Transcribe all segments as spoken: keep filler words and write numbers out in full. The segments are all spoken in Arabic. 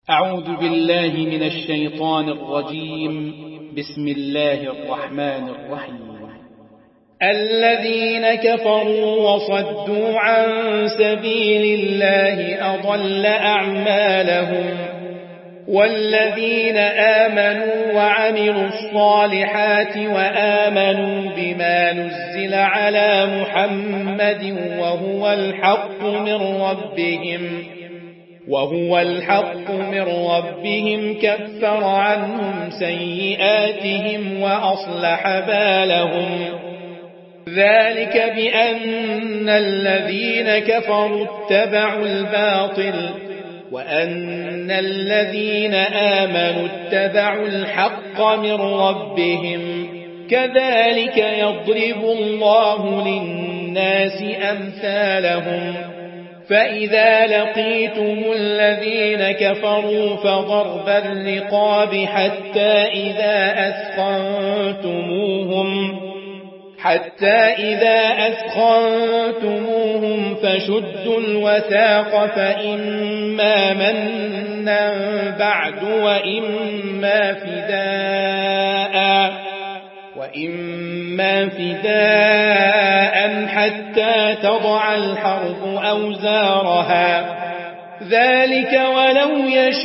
أعوذ بالله من الشيطان الرجيم. بسم الله الرحمن الرحيم. الذين كفروا وصدوا عن سبيل الله أضل أعمالهم، والذين آمنوا وعملوا الصالحات وآمنوا بما نزل على محمد وهو الحق من ربهم وهو الحق من ربهم كفر عنهم سيئاتهم وأصلح بالهم. ذلك بأن الذين كفروا اتبعوا الباطل وأن الذين آمنوا اتبعوا الحق من ربهم. كذلك يضرب الله للناس أمثالهم. فإذا لقيتم الذين كفروا فضرب الرقاب حتى إذا أثخنتموهم حتى إذا أثخنتموهم فشدوا الوثاق فإما منا بعد وإما فداء وإما فداء حتى تضع الحرب أوزارها. ذلك ولو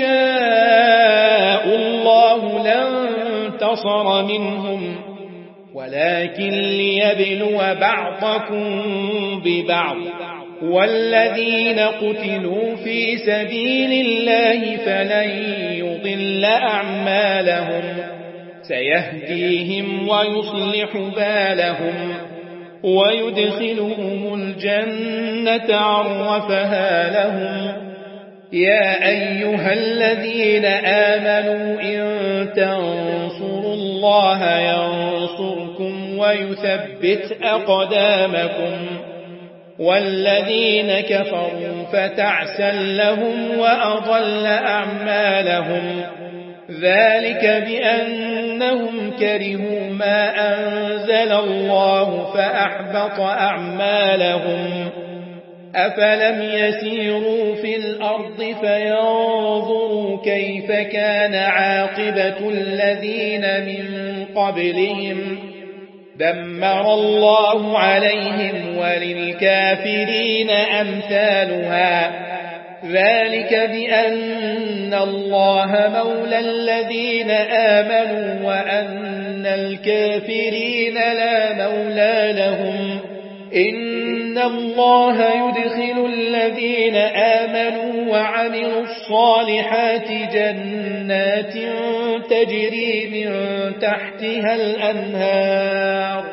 يشاء الله لانتصر منهم ولكن ليبلو بعضكم ببعض. والذين قتلوا في سبيل الله فلن يضل أعمالهم سيهديهم ويصلح بالهم ويدخلهم الجنة عرفها لهم. يا أيها الذين آمنوا إن تنصروا الله ينصركم ويثبت أقدامكم. والذين كفروا فتعسا لهم وأضل أعمالهم. ذلك بأنهم كرهوا ما أنزل الله فأحبط أعمالهم. أفلم يسيروا في الأرض فينظروا كيف كان عاقبة الذين من قبلهم دمر الله عليهم وللكافرين أمثالها. ذلك بأن الله مولى الذين آمنوا وأن الكافرين لا مولى لهم. إن الله يدخل الذين آمنوا وعملوا الصالحات جنات تجري من تحتها الأنهار.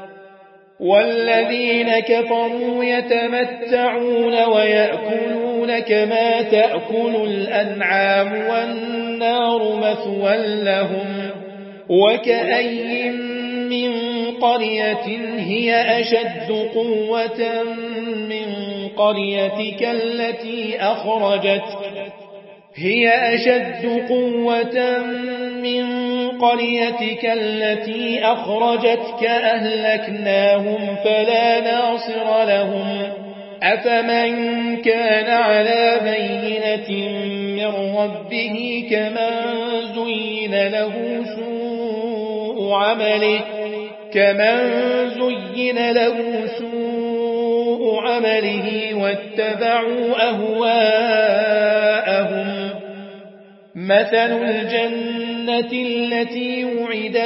والذين كفروا يتمتعون ويأكلون كما تأكل الأنعام والنار مثوى لهم. وكأي من قرية هي أشد قوة من قريتك التي أخرجتك هي أشد قوة من قريتك التي أخرجتك أهلكناهم فلا ناصر لهم. أفمن كان على بينة من ربه كمن زين له سوء عمله كمن زين له سوء عمله واتبعوا أهواءهم. مثل الجنة التي وعد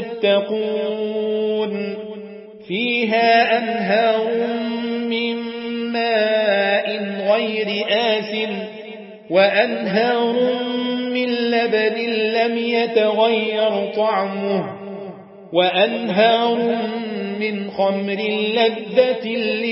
المتقون فيها أنهار من ماء غير آسٍ وأنهار من لبن لم يتغير طعمه وأنهار من خمر لذة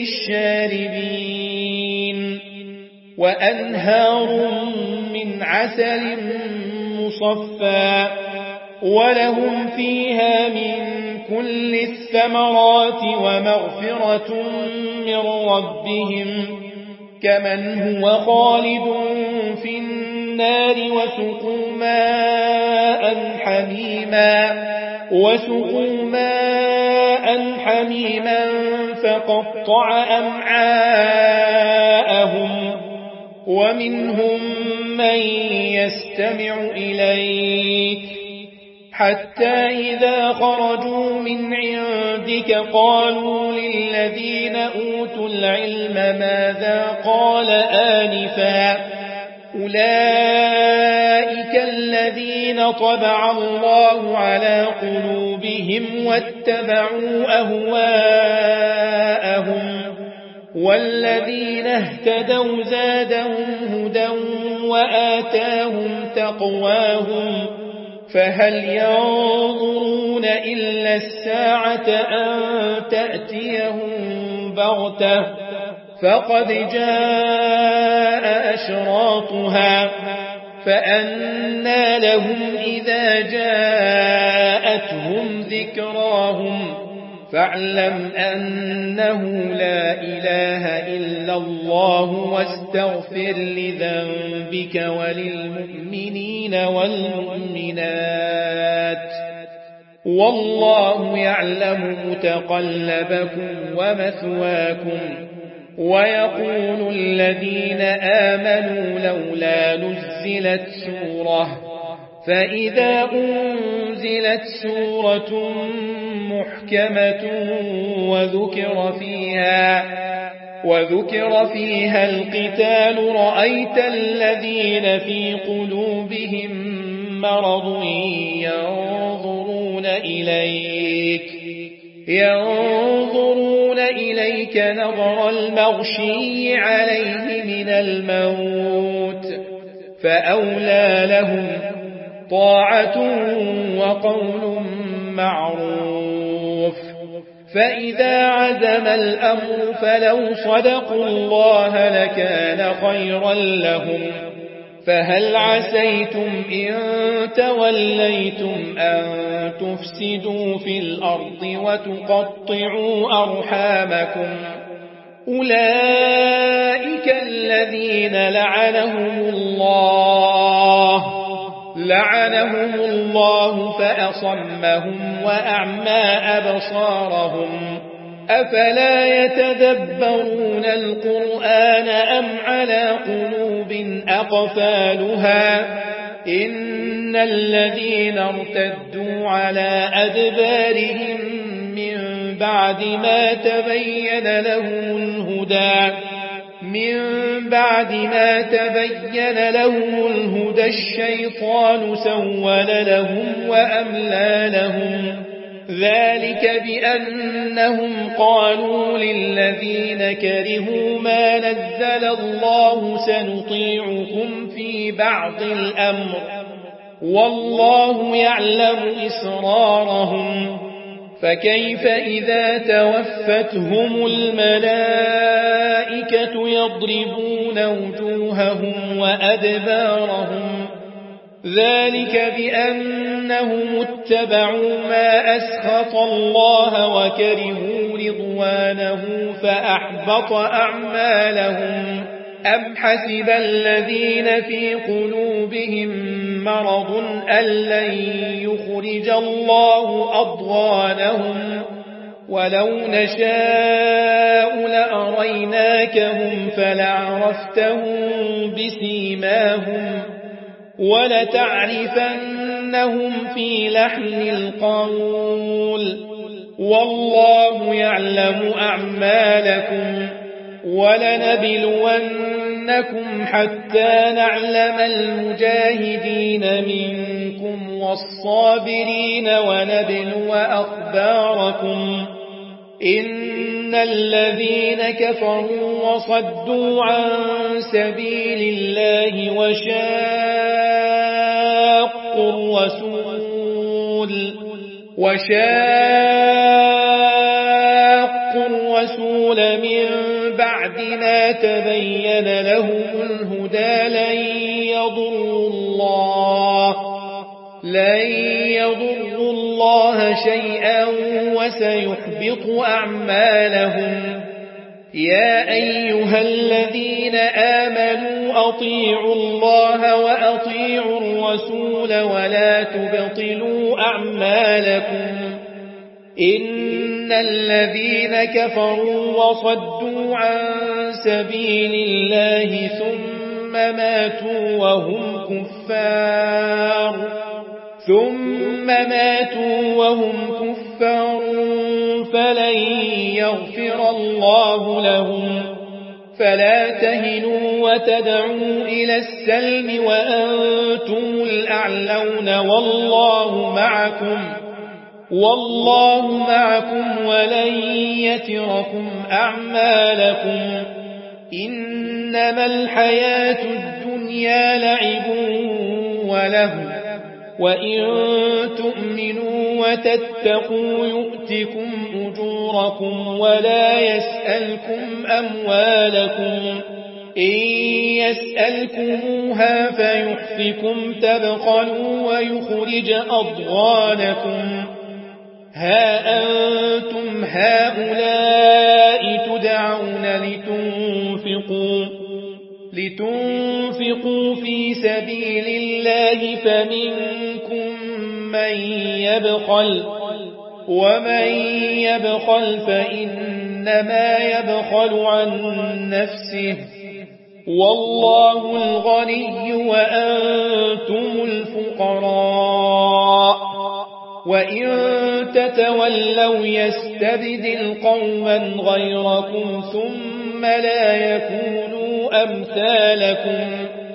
للشاربين وأنهار من عسل مصفى ولهم فيها من كل الثمرات ومغفرة من ربهم كمن هو خالد في النار وسقوا ماء حميما وسقوا ماء حميما فقطع أمعاءهم ومنهم من يستمع إليك حتى إذا خرجوا من عندك قالوا للذين أوتوا العلم ماذا قال آنفا أولئك الذين طبع الله على قلوبهم واتبعوا أهواءهم والذين اهتدوا زادهم هدى وآتاهم تقواهم فهل ينظرون إلا الساعة أن تأتيهم بغتة فقد جاء أشراطها فأنى لهم إذا جاءتهم ذكراهم فاعلم أنه لا إله إلا الله واستغفر لذنبك وللمؤمنين والمؤمنات والله يعلم متقلبكم ومثواكم ويقول الذين آمنوا لولا نزلت سورة فإذا أنزلت سورة محكمة وذكر فيها وذكر فيها القتال رأيت الذين في قلوبهم مرض ينظرون إليك ينظرون إليك نظر المغشي عليه من الموت فأولى لهم طاعة وقول معروف فإذا عزم الأمر فلو صدقوا الله لكان خيرا لهم فهل عسيتم إن توليتم أن تفسدوا في الأرض وتقطعوا أرحامكم أولئك الذين لعنهم الله لعنهم الله فأصمهم وأعمى أبصارهم أفلا يتدبرون القرآن أم على قلوب أقفالها إن الذين ارتدوا على أدبارهم من بعد ما تبين لهم الهدى من بعد ما تبين لهم الهدى الشيطان سول لهم وأملى لهم ذلك بأنهم قالوا للذين كرهوا ما نزل الله سنطيعكم في بعض الأمر والله يعلم إسرارهم فكيف إذا توفتهم الملائكة يضربون وجوههم وأدبارهم ذلك بأنهم اتبعوا ما أسخط الله وكرهوا رضوانه فأحبط أعمالهم أم حسب الذين في قلوبهم مرض أن لن يخرج الله أضغانهم ولو نشاء لأريناكهم فلعرفتهم بسيماهم ولتعرفنهم في لحن القول والله يعلم أعمالكم ولنبلونكم حتى نعلم المجاهدين منكم والصابرين ونبلو أخباركم إن الذين كفروا وصدوا عن سبيل الله وشاقوا الرسول وشاقوا الرسول من بعد ما تبين لهم الهدى لن يضروا الله لن يضروا الله شيئا وسيحبط أعمالهم يا أيها الذين آمنوا أطيعوا الله وأطيعوا الرسول ولا تبطلوا أعمالكم إن الذين كفروا وصدوا عن سبيل الله ثم ماتوا وهم كفار ثم ماتوا وهم كفار فلن يغفر الله لهم فلا تهنوا وتدعوا إلى السلم وأنتم الأعلون والله معكم والله معكم ولن يتركم أعمالكم إنما الحياة الدنيا لعب وله وإن تؤمنوا وتتقوا يؤتكم أجوركم ولا يسألكم أموالكم إن يسألكموها فيحفكم تبخلوا ويخرج أضغانكم ها أنتم هؤلاء تدعون لتنفقوا لتنفقوا في سبيل الله فمنكم من يبخل ومن يبخل فإنما يبخل عن نفسه والله الغني وأنتم الفقراء وإن تتولوا يستبدل قوما غيركم ثم لا يكونوا أمثالكم